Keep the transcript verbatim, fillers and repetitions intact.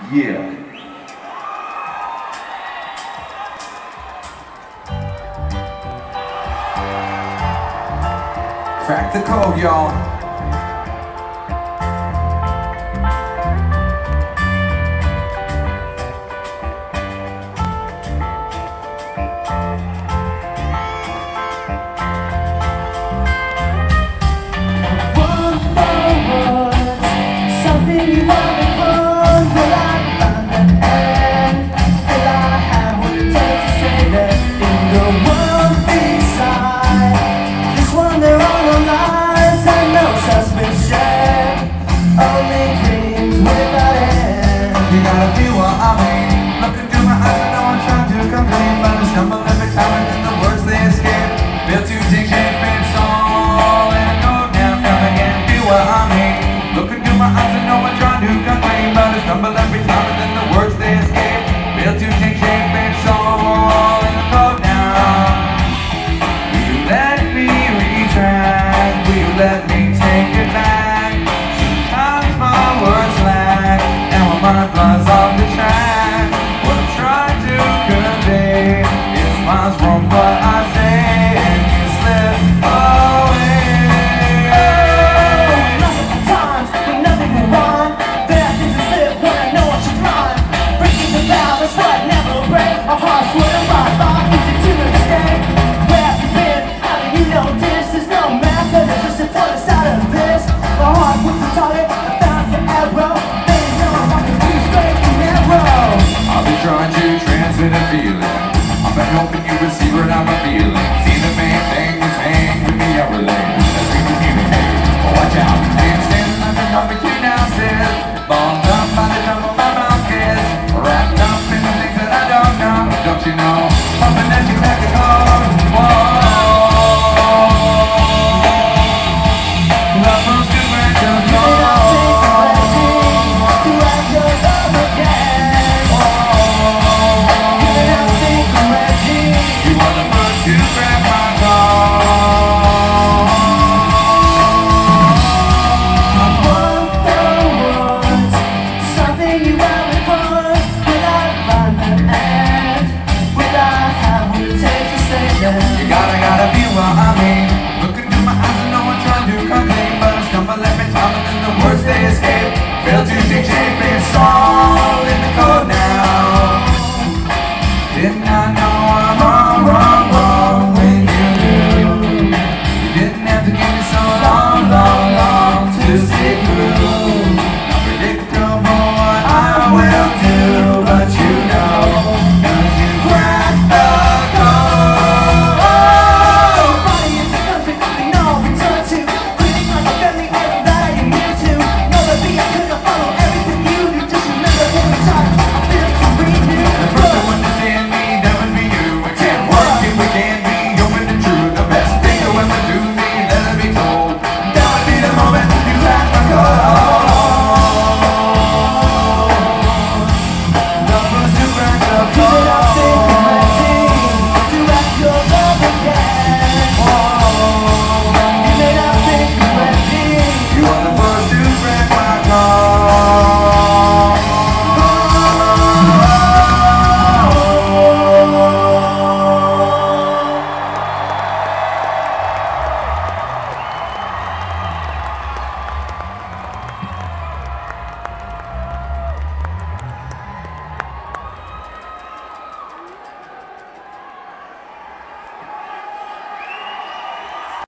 Yeah. Crack the code, y'all. You gotta feel what I mean. Look into my eyes, I know I'm trying to complain, but I stumble every time and then the words they escape. Feel to take shape and soul, and I go down, come again. Feel what I mean. Look into my eyes, I know I'm trying to complain, but I stumble every time and then the words they escape. Feel to take shape and soul, and I go down. Will you let me retract? Will you let me take it back? Sometimes my words lag, and when my blood's